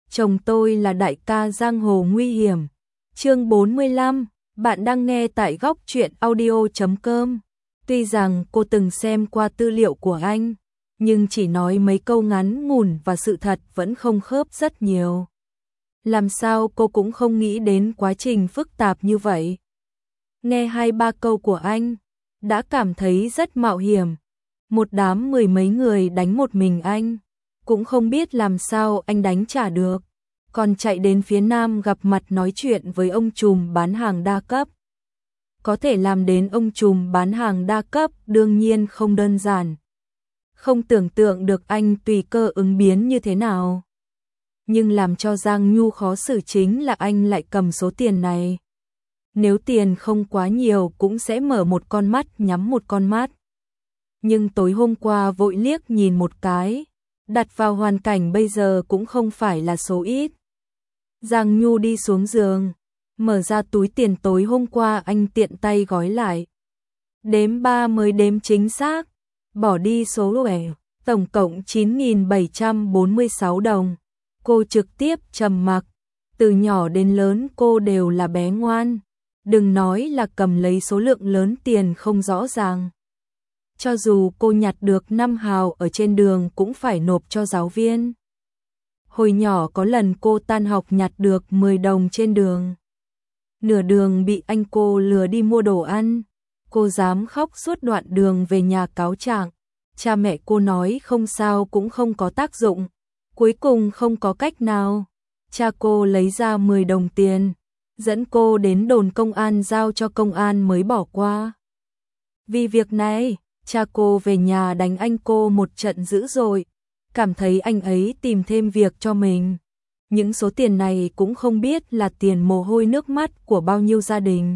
chồng tôi là đại ca giang hồ nguy hiểm. Chương 45, bạn đang nghe tại góc truyện audio.com. Tuy rằng cô từng xem qua tư liệu của anh, nhưng chỉ nói mấy câu ngắn ngủn và sự thật vẫn không khớp rất nhiều. Làm sao cô cũng không nghĩ đến quá trình phức tạp như vậy. Nghe 2-3 câu của anh, đã cảm thấy rất mạo hiểm. Một đám 10 mấy người đánh một mình anh, cũng không biết làm sao anh đánh trả được. Còn chạy đến phía Nam gặp mặt nói chuyện với ông trùm bán hàng đa cấp. Có thể làm đến ông trùm bán hàng đa cấp đương nhiên không đơn giản. Không tưởng tượng được anh tùy cơ ứng biến như thế nào. Nhưng làm cho Giang Nhu khó xử chính là anh lại cầm số tiền này. Nếu tiền không quá nhiều cũng sẽ mở một con mắt nhắm một con mắt. Nhưng tối hôm qua vội liếc nhìn một cái, đặt vào hoàn cảnh bây giờ cũng không phải là số ít. Giang Nhu đi xuống giường, mở ra túi tiền tối hôm qua anh tiện tay gói lại. Đếm 3 mới đếm chính xác, bỏ đi số lẻ, tổng cộng 9.746 đồng. Cô trực tiếp trầm mặc, từ nhỏ đến lớn cô đều là bé ngoan, đừng nói là cầm lấy số lượng lớn tiền không rõ ràng. Cho dù cô nhặt được 5 hào ở trên đường cũng phải nộp cho giáo viên. Hồi nhỏ có lần cô tan học nhặt được 10 đồng trên đường. Nửa đường bị anh cô lừa đi mua đồ ăn. Cô dám khóc suốt đoạn đường về nhà cáo trạng. Cha mẹ cô nói không sao cũng không có tác dụng. Cuối cùng không có cách nào. Cha cô lấy ra 10 đồng tiền, dẫn cô đến đồn công an giao cho công an mới bỏ qua. Vì việc này, cha cô về nhà đánh anh cô một trận dữ dội, cảm thấy anh ấy tìm thêm việc cho mình. Những số tiền này cũng không biết là tiền mồ hôi nước mắt của bao nhiêu gia đình.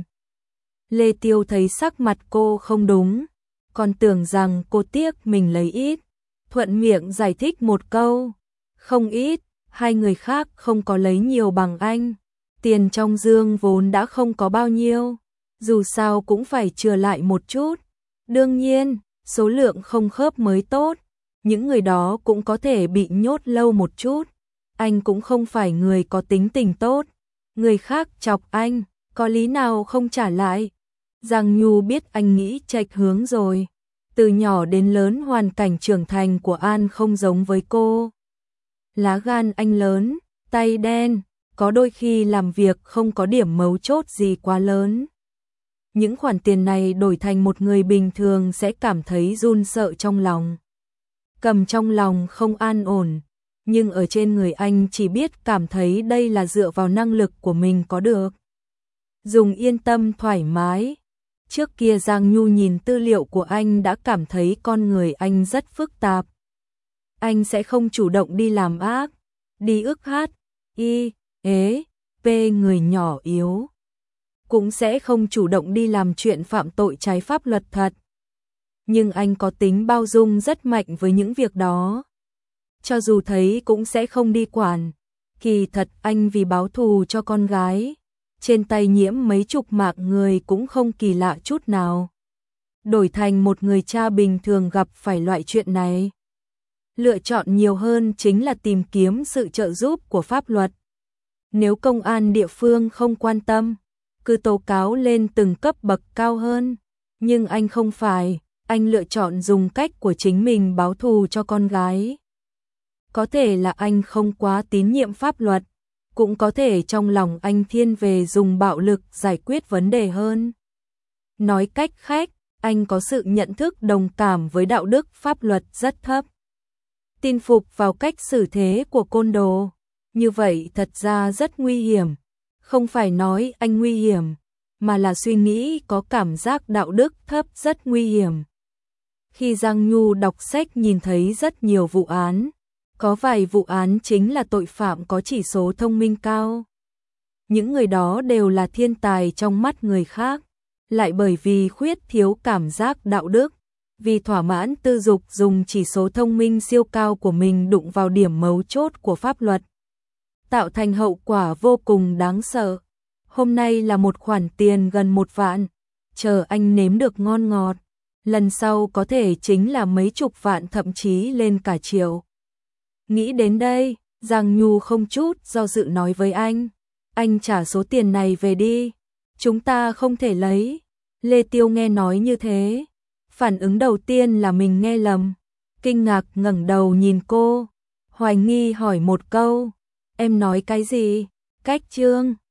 Lê Tiêu thấy sắc mặt cô không đúng, còn tưởng rằng cô tiếc mình lấy ít, thuận miệng giải thích một câu. Không ít, hai người khác không có lấy nhiều bằng anh. Tiền trong dương vốn đã không có bao nhiêu, dù sao cũng phải chừa lại một chút. Đương nhiên, số lượng không khớp mới tốt, những người đó cũng có thể bị nhốt lâu một chút. Anh cũng không phải người có tính tình tốt, người khác chọc anh, có lý nào không trả lại. Giang Nhu biết anh nghĩ chệch hướng rồi, từ nhỏ đến lớn hoàn cảnh trưởng thành của An không giống với cô. Lá gan anh lớn, tay đen, có đôi khi làm việc không có điểm mấu chốt gì quá lớn. Những khoản tiền này đổi thành một người bình thường sẽ cảm thấy run sợ trong lòng. Cầm trong lòng không an ổn, nhưng ở trên người anh chỉ biết cảm thấy đây là dựa vào năng lực của mình có được. Dùng yên tâm thoải mái. Trước kia Giang Nhu nhìn tư liệu của anh đã cảm thấy con người anh rất phức tạp. Anh sẽ không chủ động đi làm ác, đi ức hát, người nhỏ yếu. Cũng sẽ không chủ động đi làm chuyện phạm tội trái pháp luật thật. Nhưng anh có tính bao dung rất mạnh với những việc đó. Cho dù thấy cũng sẽ không đi quản. Kỳ thật anh vì báo thù cho con gái, trên tay nhiễm mấy chục mạng người cũng không kỳ lạ chút nào. Đổi thành một người cha bình thường gặp phải loại chuyện này, lựa chọn nhiều hơn chính là tìm kiếm sự trợ giúp của pháp luật. Nếu công an địa phương không quan tâm, cứ tố cáo lên từng cấp bậc cao hơn. Nhưng anh không phải, anh lựa chọn dùng cách của chính mình báo thù cho con gái. Có thể là anh không quá tín nhiệm pháp luật, cũng có thể trong lòng anh thiên về dùng bạo lực giải quyết vấn đề hơn. Nói cách khác, anh có sự nhận thức đồng cảm với đạo đức pháp luật rất thấp. Tin phục vào cách xử thế của côn đồ, như vậy thật ra rất nguy hiểm. Không phải nói anh nguy hiểm, mà là suy nghĩ có cảm giác đạo đức thấp rất nguy hiểm. Khi Giang Nhu đọc sách nhìn thấy rất nhiều vụ án, có vài vụ án chính là tội phạm có chỉ số thông minh cao. Những người đó đều là thiên tài trong mắt người khác, lại bởi vì khuyết thiếu cảm giác đạo đức, vì thỏa mãn tư dục dùng chỉ số thông minh siêu cao của mình đụng vào điểm mấu chốt của pháp luật, tạo thành hậu quả vô cùng đáng sợ. Hôm nay là một khoản tiền gần 1 vạn, chờ anh nếm được ngon ngọt, lần sau có thể chính là mấy chục vạn thậm chí lên cả triệu. Nghĩ đến đây, Giang Nhu không chút do dự nói với anh trả số tiền này về đi, chúng ta không thể lấy. Lê Tiêu nghe nói như thế, phản ứng đầu tiên là mình nghe lầm, kinh ngạc ngẩng đầu nhìn cô, hoài nghi hỏi một câu, em nói cái gì? Cách Trương